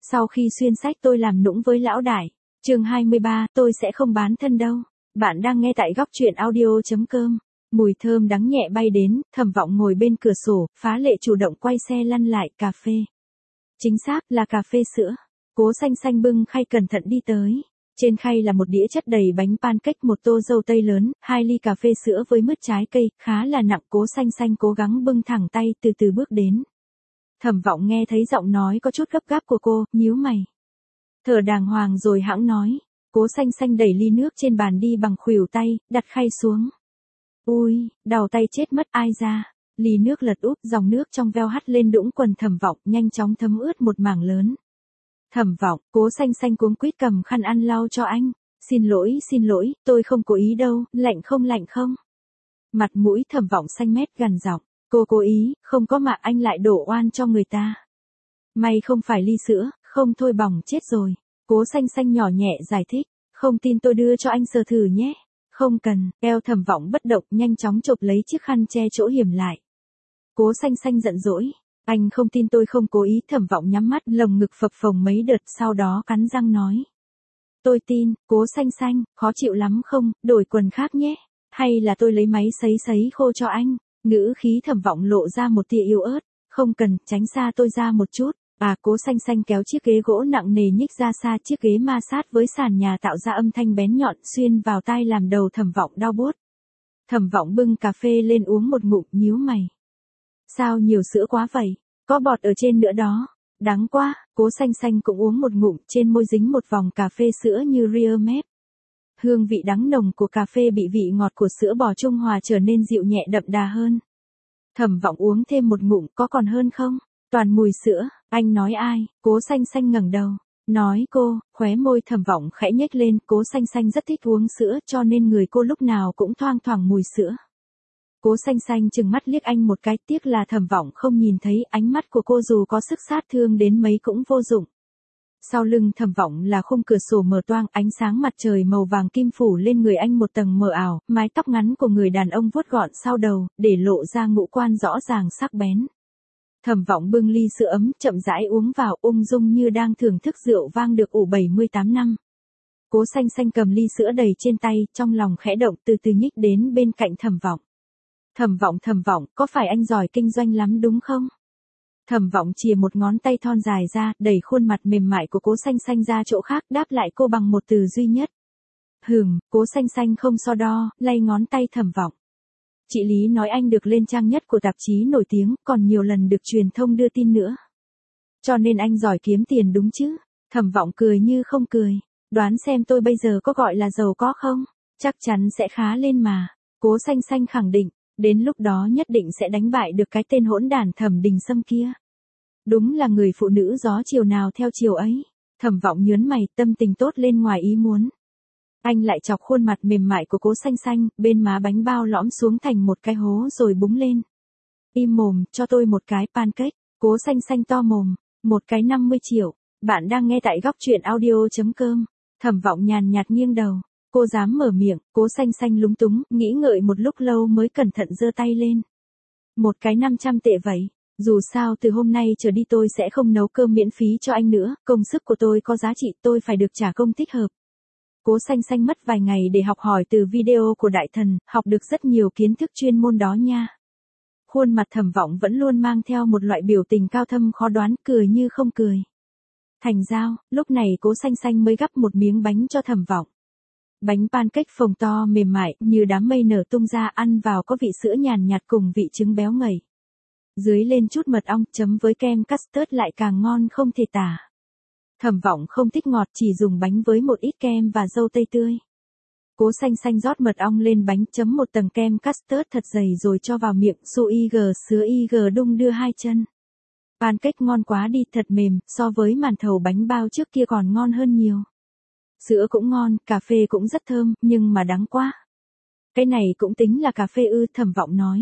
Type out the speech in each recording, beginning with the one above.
Sau khi xuyên sách tôi làm nũng với lão đại. Chương 23, tôi sẽ không bán thân đâu. Bạn đang nghe tại góc truyện audio.com. Mùi thơm đắng nhẹ bay đến, Thẩm Vọng ngồi bên cửa sổ, phá lệ chủ động quay xe lăn lại cà phê. Chính xác là cà phê sữa. Cố Xanh Xanh bưng khay cẩn thận đi tới. Trên khay là một đĩa chất đầy bánh pancake, một tô dâu tây lớn, 2 ly cà phê sữa với mứt trái cây, khá là nặng. Cố Xanh Xanh cố gắng bưng thẳng tay, từ từ bước đến. Thẩm Vọng nghe thấy giọng nói có chút gấp gáp của cô, nhíu mày. Thở đàng hoàng rồi hãng nói. Cố Xanh Xanh đẩy ly nước trên bàn đi bằng khuỷu tay, đặt khay xuống. Ui, đau tay chết mất, ai ra. Ly nước lật úp, dòng nước trong veo hắt lên đũng quần Thẩm Vọng, nhanh chóng thấm ướt một mảng lớn. Thẩm Vọng, Cố Xanh Xanh cuống quýt cầm khăn ăn lau cho anh. Xin lỗi, tôi không cố ý đâu, lạnh không? Mặt mũi Thẩm Vọng xanh mét gằn giọng. Cô cố ý, không có mà anh lại đổ oan cho người ta. May không phải ly sữa, không thôi bỏng chết rồi. Cố Xanh Xanh nhỏ nhẹ giải thích. Không tin tôi đưa cho anh sờ thử nhé. Không cần, eo Thẩm Vọng bất động nhanh chóng chộp lấy chiếc khăn che chỗ hiểm lại. Cố Xanh Xanh giận dỗi. Anh không tin tôi không cố ý. Thẩm Vọng nhắm mắt, lồng ngực phập phồng mấy đợt, sau đó cắn răng nói. Tôi tin. Cố Xanh Xanh, khó chịu lắm không, đổi quần khác nhé. Hay là tôi lấy máy sấy khô cho anh. Ngữ khí Thẩm Vọng lộ ra một tia yếu ớt. Không cần, tránh xa tôi ra một chút. Cố Xanh Xanh kéo chiếc ghế gỗ nặng nề nhích ra xa, chiếc ghế ma sát với sàn nhà tạo ra âm thanh bén nhọn xuyên vào tai làm đầu Thẩm Vọng đau buốt. Thẩm Vọng bưng cà phê lên uống một ngụm, nhíu mày. Sao nhiều sữa quá vậy? Có bọt ở trên nữa đó. Đắng quá. Cố Xanh Xanh cũng uống một ngụm, trên môi dính một vòng cà phê sữa như ria mép. Hương vị đắng nồng của cà phê bị vị ngọt của sữa bò trung hòa trở nên dịu nhẹ đậm đà hơn. Thẩm Vọng uống thêm một ngụm, có còn hơn không? Toàn mùi sữa. Anh nói ai? Cố Xanh Xanh ngẩng đầu. Nói cô. Khóe môi Thẩm Vọng khẽ nhếch lên. Cố Xanh Xanh rất thích uống sữa, cho nên người cô lúc nào cũng thoang thoảng mùi sữa. Cố Xanh Xanh trừng mắt liếc anh một cái, tiếc là Thẩm Vọng không nhìn thấy, ánh mắt của cô dù có sức sát thương đến mấy cũng vô dụng. Sau lưng Thẩm Vọng là khung cửa sổ mở toang, ánh sáng mặt trời màu vàng kim phủ lên người anh một tầng mờ ảo, mái tóc ngắn của người đàn ông vuốt gọn sau đầu, để lộ ra ngũ quan rõ ràng sắc bén. Thẩm Vọng bưng ly sữa ấm, chậm rãi uống vào, ung dung như đang thưởng thức rượu vang được ủ 78 năm. Cố Xanh Xanh cầm ly sữa đầy trên tay, trong lòng khẽ động, từ từ nhích đến bên cạnh Thẩm Vọng. Thẩm Vọng, có phải anh giỏi kinh doanh lắm đúng không? Thẩm Vọng chìa một ngón tay thon dài ra, đẩy khuôn mặt mềm mại của Cố Xanh Xanh ra chỗ khác, đáp lại cô bằng một từ duy nhất. Cố Xanh Xanh không so đo, lay ngón tay Thẩm Vọng. Chị Lý nói anh được lên trang nhất của tạp chí nổi tiếng, còn nhiều lần được truyền thông đưa tin nữa. Cho nên anh giỏi kiếm tiền đúng chứ? Thẩm Vọng cười như không cười. Đoán xem tôi bây giờ có gọi là giàu có không? Chắc chắn sẽ khá lên mà. Cố Xanh Xanh khẳng định. Đến lúc đó nhất định sẽ đánh bại được cái tên hỗn đản Thẩm Đình Sâm kia. Đúng là người phụ nữ gió chiều nào theo chiều ấy. Thẩm Vọng nhớn mày, tâm tình tốt lên ngoài ý muốn. Anh lại chọc khuôn mặt mềm mại của Cố Xanh Xanh, bên má bánh bao lõm xuống thành một cái hố rồi búng lên. Im mồm, cho tôi một cái pancake. Cố Xanh Xanh to mồm. Một cái 50 triệu. Bạn đang nghe tại góc truyện audio.com. Thẩm Vọng nhàn nhạt nghiêng đầu. Cô dám mở miệng. Cố Xanh Xanh lúng túng, nghĩ ngợi một lúc lâu mới cẩn thận giơ tay lên. Một cái 500 tệ vậy. Dù sao từ hôm nay trở đi tôi sẽ không nấu cơm miễn phí cho anh nữa, công sức của tôi có giá trị, tôi phải được trả công thích hợp. Cố Xanh Xanh mất vài ngày để học hỏi từ video của đại thần, học được rất nhiều kiến thức chuyên môn đó nha. Khuôn mặt Thẩm Vọng vẫn luôn mang theo một loại biểu tình cao thâm khó đoán, cười như không cười. Thành giao, lúc này Cố Xanh Xanh mới gắp một miếng bánh cho Thẩm Vọng. Bánh pancake phồng to mềm mại, như đám mây nở tung ra, ăn vào có vị sữa nhàn nhạt cùng vị trứng béo ngậy. Dưới lên chút mật ong, chấm với kem custard lại càng ngon không thể tả. Thẩm Vọng không thích ngọt, chỉ dùng bánh với một ít kem và dâu tây tươi. Cố Xanh Xanh rót mật ong lên bánh, chấm một tầng kem custard thật dày rồi cho vào miệng, su sứa đung đưa hai chân. Pancake ngon quá đi, thật mềm, so với màn thầu bánh bao trước kia còn ngon hơn nhiều. Sữa cũng ngon, cà phê cũng rất thơm, nhưng mà đắng quá. Cái này cũng tính là cà phê ư? Thẩm Vọng nói.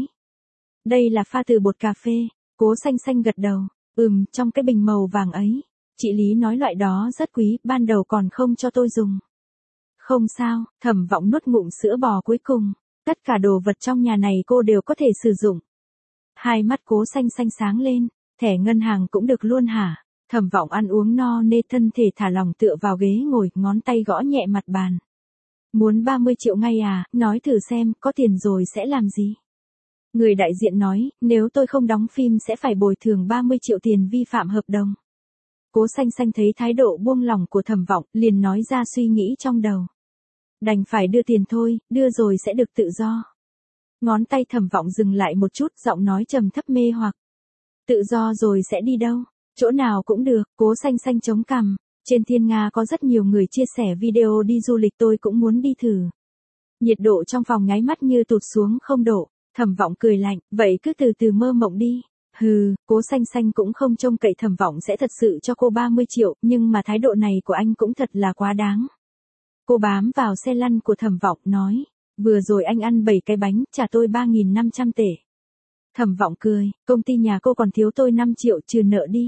Đây là pha từ bột cà phê. Cố Xanh Xanh gật đầu. Trong cái bình màu vàng ấy. Chị Lý nói loại đó rất quý, ban đầu còn không cho tôi dùng. Không sao, Thẩm Vọng nuốt ngụm sữa bò cuối cùng. Tất cả đồ vật trong nhà này cô đều có thể sử dụng. Hai mắt Cố Xanh Xanh sáng lên. Thẻ ngân hàng cũng được luôn hả? Thẩm Vọng ăn uống no nê, thân thể thả lỏng tựa vào ghế ngồi, ngón tay gõ nhẹ mặt bàn. Muốn 30 triệu ngay à, nói thử xem, có tiền rồi sẽ làm gì? Người đại diện nói, nếu tôi không đóng phim sẽ phải bồi thường 30 triệu tiền vi phạm hợp đồng. Cố Xanh Xanh thấy thái độ buông lỏng của Thẩm Vọng, liền nói ra suy nghĩ trong đầu. Đành phải đưa tiền thôi, đưa rồi sẽ được tự do. Ngón tay Thẩm Vọng dừng lại một chút, giọng nói trầm thấp mê hoặc. Tự do rồi sẽ đi đâu? Chỗ nào cũng được. Cố Xanh Xanh chống cằm. Trên Thiên Nga có rất nhiều người chia sẻ video đi du lịch, tôi cũng muốn đi thử. Nhiệt độ trong phòng nháy mắt như tụt xuống 0 độ. Thẩm Vọng cười lạnh, vậy cứ từ từ mơ mộng đi. Hừ, Cố Xanh Xanh cũng không trông cậy Thẩm Vọng sẽ thật sự cho cô 30 triệu, nhưng mà thái độ này của anh cũng thật là quá đáng. Cô bám vào xe lăn của Thẩm Vọng, nói, vừa rồi anh ăn 7 cái bánh, trả tôi 3.500 tệ. Thẩm Vọng cười, công ty nhà cô còn thiếu tôi 5 triệu trừ nợ đi.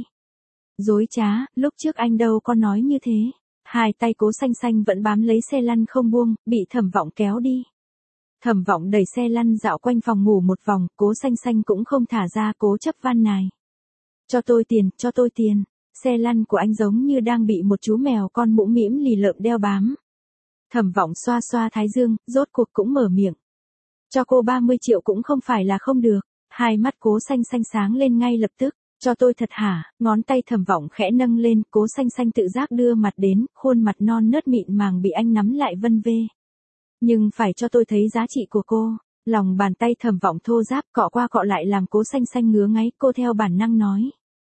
Dối trá, lúc trước anh đâu có nói như thế. Hai tay Cố Xanh Xanh vẫn bám lấy xe lăn không buông, bị Thẩm Vọng kéo đi. Thẩm Vọng đẩy xe lăn dạo quanh phòng ngủ một vòng, Cố Xanh Xanh cũng không thả ra, cố chấp van nài. Cho tôi tiền, cho tôi tiền. Xe lăn của anh giống như đang bị một chú mèo con mũm mĩm lì lợm đeo bám. Thẩm Vọng xoa xoa thái dương, rốt cuộc cũng mở miệng. Cho cô 30 triệu cũng không phải là không được. Hai mắt Cố Xanh Xanh sáng lên ngay lập tức. Cho tôi thật hả? Ngón tay Thẩm Vọng khẽ nâng lên, Cố Xanh Xanh tự giác đưa mặt đến, khuôn mặt non nớt mịn màng bị anh nắm lại vân vê. Nhưng phải cho tôi thấy giá trị của cô. Lòng bàn tay Thẩm Vọng thô ráp cọ qua cọ lại làm Cố Xanh Xanh ngứa ngáy, cô theo bản năng nói.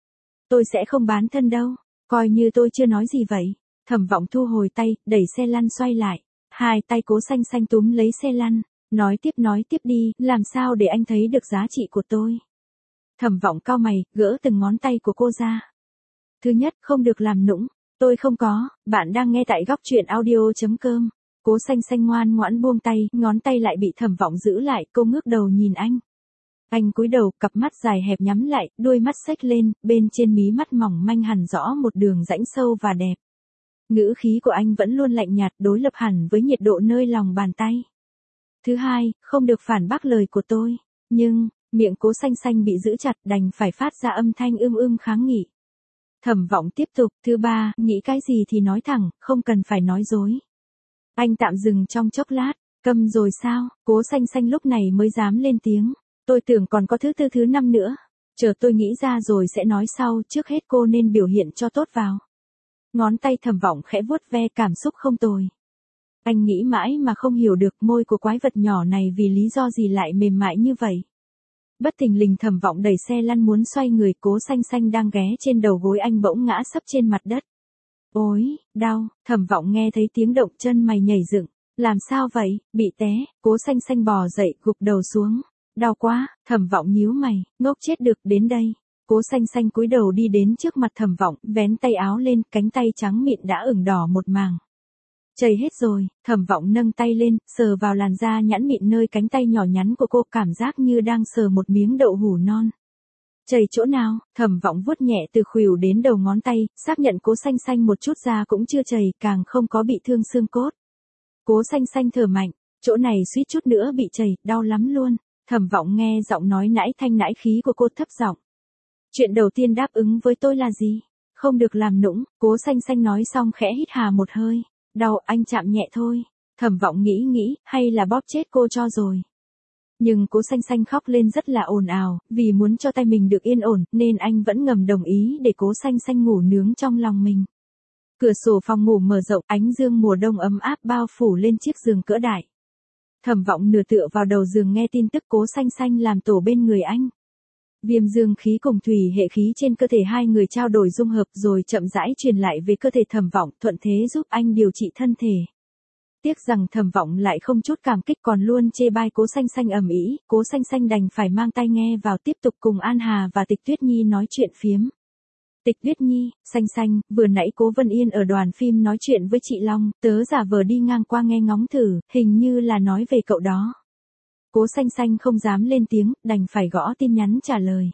Tôi sẽ không bán thân đâu, coi như tôi chưa nói gì vậy. Thẩm Vọng thu hồi tay, đẩy xe lăn xoay lại. Hai tay Cố Xanh Xanh túm lấy xe lăn, nói tiếp đi, làm sao để anh thấy được giá trị của tôi. Thẩm Vọng cau mày, gỡ từng ngón tay của cô ra. Thứ nhất, không được làm nũng. Tôi không có, bạn đang nghe tại góc truyện audio.com. Cố Xanh Xanh ngoan ngoãn buông tay, ngón tay lại bị Thẩm Vọng giữ lại, cô ngước đầu nhìn anh. Anh cúi đầu, cặp mắt dài hẹp nhắm lại, đuôi mắt xếch lên, bên trên mí mắt mỏng manh hằn rõ một đường rãnh sâu và đẹp. Ngữ khí của anh vẫn luôn lạnh nhạt, đối lập hẳn với nhiệt độ nơi lòng bàn tay. Thứ hai, không được phản bác lời của tôi. Nhưng, miệng Cố Xanh Xanh bị giữ chặt, đành phải phát ra âm thanh kháng nghị. Thẩm Vọng tiếp tục, thứ ba, nghĩ cái gì thì nói thẳng, không cần phải nói dối. Anh tạm dừng trong chốc lát, câm rồi sao? Cố Xanh Xanh lúc này mới dám lên tiếng. Tôi tưởng còn có thứ tư thứ năm nữa. Chờ tôi nghĩ ra rồi sẽ nói sau, trước hết cô nên biểu hiện cho tốt vào. Ngón tay Thẩm Vọng khẽ vuốt ve, cảm xúc không tồi. Anh nghĩ mãi mà không hiểu được môi của quái vật nhỏ này vì lý do gì lại mềm mại như vậy. Bất thình lình Thẩm Vọng đẩy xe lăn muốn xoay người, Cố Xanh Xanh đang ghé trên đầu gối anh bỗng ngã sấp trên mặt đất. Ôi, đau, Thẩm Vọng nghe thấy tiếng động, chân mày nhảy dựng. Làm sao vậy, bị té? Cố Xanh Xanh bò dậy, gục đầu xuống. Đau quá, Thẩm Vọng nhíu mày, ngốc chết được, đến đây. Cố Xanh Xanh cúi đầu đi đến trước mặt Thẩm Vọng, vén tay áo lên, cánh tay trắng mịn đã ửng đỏ một màng. Chảy hết rồi. Thẩm Vọng nâng tay lên, sờ vào làn da nhẵn mịn nơi cánh tay nhỏ nhắn của cô, cảm giác như đang sờ một miếng đậu hũ non. Chảy chỗ nào? Thẩm Vọng vuốt nhẹ từ khuỷu đến đầu ngón tay, xác nhận Cố Xanh Xanh một chút da cũng chưa chảy, càng không có bị thương xương cốt. Cố Xanh Xanh thở mạnh, chỗ này suýt chút nữa bị chảy, đau lắm luôn. Thẩm Vọng nghe giọng nói nãi thanh nãi khí của cô, thấp giọng. Chuyện đầu tiên đáp ứng với tôi là gì? Không được làm nũng. Cố Xanh Xanh nói xong khẽ hít hà một hơi. Đau, anh chạm nhẹ thôi. Thẩm Vọng nghĩ, hay là bóp chết cô cho rồi. Nhưng Cố Xanh Xanh khóc lên rất là ồn ào, vì muốn cho tay mình được yên ổn, nên anh vẫn ngầm đồng ý để Cố Xanh Xanh ngủ nướng trong lòng mình. Cửa sổ phòng ngủ mở rộng, ánh dương mùa đông ấm áp bao phủ lên chiếc giường cỡ đại. Thẩm Vọng nửa tựa vào đầu giường nghe tin tức Cố Xanh Xanh làm tổ bên người anh. Viêm dương khí cùng thủy hệ khí trên cơ thể hai người trao đổi dung hợp rồi chậm rãi truyền lại về cơ thể Thẩm Vọng, thuận thế giúp anh điều trị thân thể. Tiếc rằng Thẩm Vọng lại không chút cảm kích, còn luôn chê bai Cố Xanh Xanh ầm ĩ. Cố Xanh Xanh đành phải mang tai nghe vào, tiếp tục cùng An Hà và Tịch Tuyết Nhi nói chuyện phiếm. Tịch Tuyết Nhi, Xanh Xanh, vừa nãy Cố Vân Yên ở đoàn phim nói chuyện với chị Long, tớ giả vờ đi ngang qua nghe ngóng thử, hình như là nói về cậu đó. Cố Xanh Xanh không dám lên tiếng, đành phải gõ tin nhắn trả lời.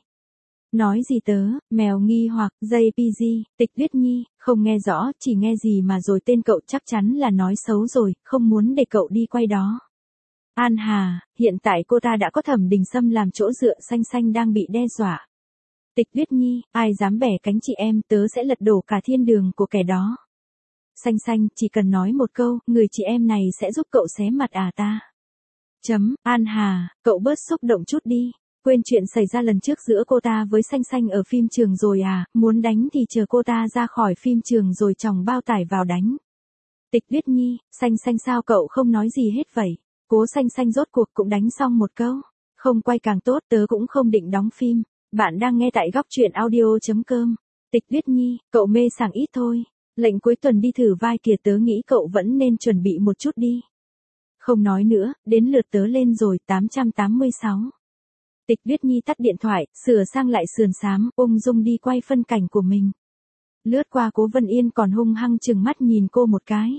Nói gì tớ? Mèo nghi hoặc, JPG, Tịch Tuyết Nhi, không nghe rõ, chỉ nghe gì mà rồi tên cậu chắc chắn là nói xấu rồi, không muốn để cậu đi quay đó. An Hà, hiện tại cô ta đã có Thẩm Đình Sâm làm chỗ dựa, Xanh Xanh đang bị đe dọa. Tịch Tuyết Nhi, ai dám bẻ cánh chị em, tớ sẽ lật đổ cả thiên đường của kẻ đó. Xanh xanh, chỉ cần nói một câu, người chị em này sẽ giúp cậu xé mặt à ta. An Hà, cậu bớt xúc động chút đi. Quên chuyện xảy ra lần trước giữa cô ta với xanh xanh ở phim trường rồi à, muốn đánh thì chờ cô ta ra khỏi phim trường rồi chồng bao tải vào đánh. Tịch Tuyết Nhi, xanh xanh sao cậu không nói gì hết vậy? Cố xanh xanh rốt cuộc cũng đánh xong một câu. Không quay càng tốt, tớ cũng không định đóng phim. Bạn đang nghe tại góc truyện audio.com. Tịch Tuyết Nhi, cậu mê sảng ít thôi. Lệnh cuối tuần đi thử vai kìa, tớ nghĩ cậu vẫn nên chuẩn bị một chút đi. Không nói nữa, đến lượt tớ lên rồi. 886. Tịch Tuyết Nhi tắt điện thoại, sửa sang lại sườn xám, ung dung đi quay phân cảnh của mình. Lướt qua Cố Vân Yên còn hung hăng chừng mắt nhìn cô một cái.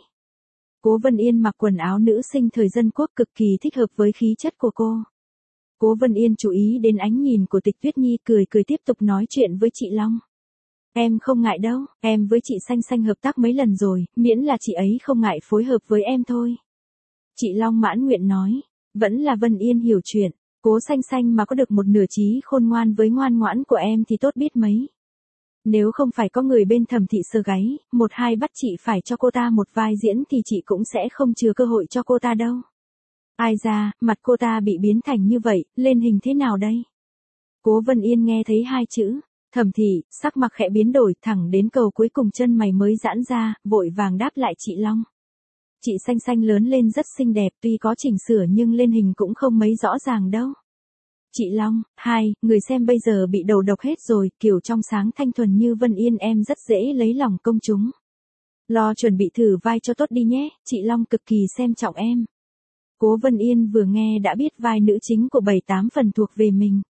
Cố Vân Yên mặc quần áo nữ sinh thời dân quốc cực kỳ thích hợp với khí chất của cô. Cố Vân Yên chú ý đến ánh nhìn của Tịch Tuyết Nhi, cười cười tiếp tục nói chuyện với chị Long. Em không ngại đâu, em với chị xanh xanh hợp tác mấy lần rồi, miễn là chị ấy không ngại phối hợp với em thôi. Chị Long mãn nguyện nói, vẫn là Vân Yên hiểu chuyện, Cố xanh xanh mà có được một nửa trí khôn ngoan với ngoan ngoãn của em thì tốt biết mấy. Nếu không phải có người bên Thẩm Thị sờ gáy, một hai bắt chị phải cho cô ta một vai diễn thì chị cũng sẽ không chừa cơ hội cho cô ta đâu. Ai ra, mặt cô ta bị biến thành như vậy, lên hình thế nào đây? Cố Vân Yên nghe thấy hai chữ Thẩm Thị, sắc mặt khẽ biến đổi, thẳng đến cầu cuối cùng chân mày mới giãn ra, vội vàng đáp lại chị Long. Chị xanh xanh lớn lên rất xinh đẹp, tuy có chỉnh sửa nhưng lên hình cũng không mấy rõ ràng đâu. Chị Long, người xem bây giờ bị đầu độc hết rồi, kiểu trong sáng thanh thuần như Vân Yên em rất dễ lấy lòng công chúng. Lo chuẩn bị thử vai cho tốt đi nhé, chị Long cực kỳ xem trọng em. Cố Vân Yên vừa nghe đã biết vai nữ chính của 7-8 phần thuộc về mình.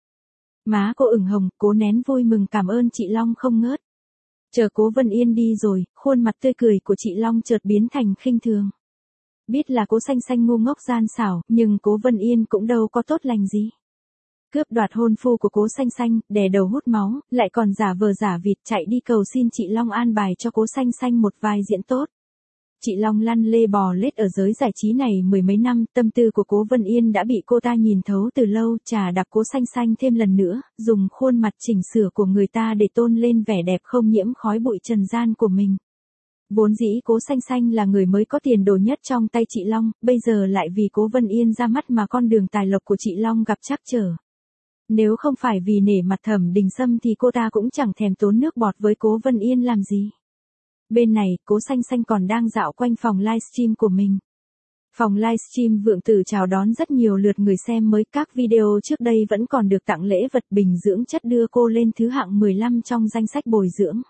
Má cô ửng hồng, cố nén vui mừng cảm ơn chị Long không ngớt. Chờ Cố Vân Yên đi rồi, khuôn mặt tươi cười của chị Long chợt biến thành khinh thường. Biết là Cố xanh xanh ngu ngốc gian xảo, nhưng Cố Vân Yên cũng đâu có tốt lành gì. Cướp đoạt hôn phu của Cố xanh xanh, đè đầu hút máu, lại còn giả vờ giả vịt chạy đi cầu xin chị Long an bài cho Cố xanh xanh một vai diễn tốt. Chị Long lăn lê bò lết ở giới giải trí này mười mấy năm, tâm tư của Cố Vân Yên đã bị cô ta nhìn thấu từ lâu, trà đạp Cố xanh xanh thêm lần nữa, dùng khuôn mặt chỉnh sửa của người ta để tôn lên vẻ đẹp không nhiễm khói bụi trần gian của mình. Vốn dĩ Cố xanh xanh là người mới có tiền đồ nhất trong tay chị Long, bây giờ lại vì Cố Vân Yên ra mắt mà con đường tài lộc của chị Long gặp trắc trở. Nếu không phải vì nể mặt Thẩm Đình Sâm thì cô ta cũng chẳng thèm tốn nước bọt với Cố Vân Yên làm gì. Bên này, Cố xanh xanh còn đang dạo quanh phòng livestream của mình. Phòng livestream vượng tử chào đón rất nhiều lượt người xem mới, các video trước đây vẫn còn được tặng lễ vật bình dưỡng chất đưa cô lên thứ hạng 15 trong danh sách bồi dưỡng.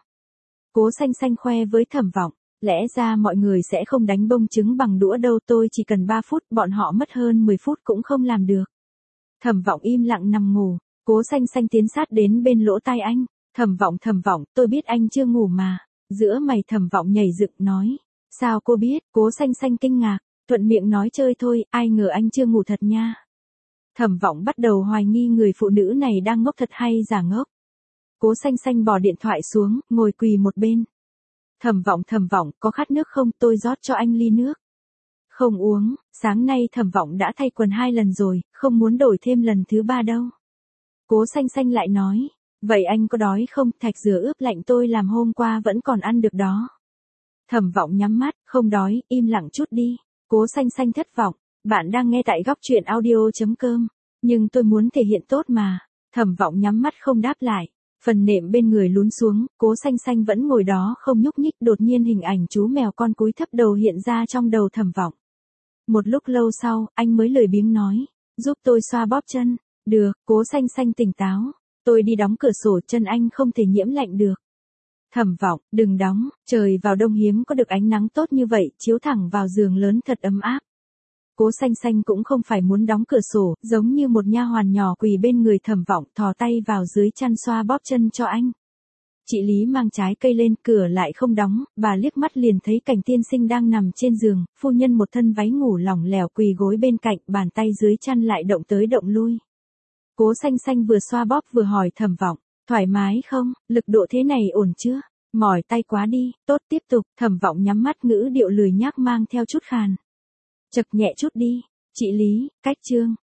Cố xanh xanh khoe với Thẩm Vọng, lẽ ra mọi người sẽ không đánh bông trứng bằng đũa đâu, tôi chỉ cần 3 phút, bọn họ mất hơn 10 phút cũng không làm được. Thẩm Vọng im lặng nằm ngủ, Cố xanh xanh tiến sát đến bên lỗ tai anh, Thẩm Vọng, tôi biết anh chưa ngủ mà. Giữa mày Thẩm Vọng nhảy dựng nói, sao cô biết? Cố xanh xanh kinh ngạc, thuận miệng nói chơi thôi, ai ngờ anh chưa ngủ thật nha. Thẩm Vọng bắt đầu hoài nghi người phụ nữ này đang ngốc thật hay giả ngốc. Cố xanh xanh bỏ điện thoại xuống, ngồi quỳ một bên. Thẩm Vọng, có khát nước không, tôi rót cho anh ly nước. Không uống, sáng nay Thẩm Vọng đã thay quần 2 lần rồi, không muốn đổi thêm lần thứ 3 đâu. Cố xanh xanh lại nói, vậy anh có đói không, thạch dừa ướp lạnh tôi làm hôm qua vẫn còn ăn được đó. Thẩm Vọng nhắm mắt, không đói, im lặng chút đi. Cố xanh xanh thất vọng, bạn đang nghe tại góc truyện audio.com, nhưng tôi muốn thể hiện tốt mà. Thẩm Vọng nhắm mắt không đáp lại, phần nệm bên người lún xuống, Cố xanh xanh vẫn ngồi đó không nhúc nhích, đột nhiên hình ảnh chú mèo con cúi thấp đầu hiện ra trong đầu Thẩm Vọng. Một lúc lâu sau, anh mới lười biếng nói, giúp tôi xoa bóp chân. Được, Cố xanh xanh tỉnh táo. Tôi đi đóng cửa sổ, chân anh không thể nhiễm lạnh được. Thẩm Vọng, đừng đóng, trời vào đông hiếm có được ánh nắng tốt như vậy, chiếu thẳng vào giường lớn thật ấm áp. Cố xanh xanh cũng không phải muốn đóng cửa sổ, giống như một nha hoàn nhỏ quỳ bên người Thẩm Vọng, thò tay vào dưới chăn xoa bóp chân cho anh. Chị Lý mang trái cây lên, cửa lại không đóng, bà liếc mắt liền thấy Cảnh tiên sinh đang nằm trên giường, phu nhân một thân váy ngủ lỏng lẻo quỳ gối bên cạnh, bàn tay dưới chăn lại động tới động lui. Cố xanh xanh vừa xoa bóp vừa hỏi Thẩm Vọng, thoải mái không, lực độ thế này ổn chưa? Mỏi tay quá đi, tốt tiếp tục. Thẩm Vọng nhắm mắt, ngữ điệu lười nhác mang theo chút khàn. Chậc nhẹ chút đi, chị Lý, cách chương.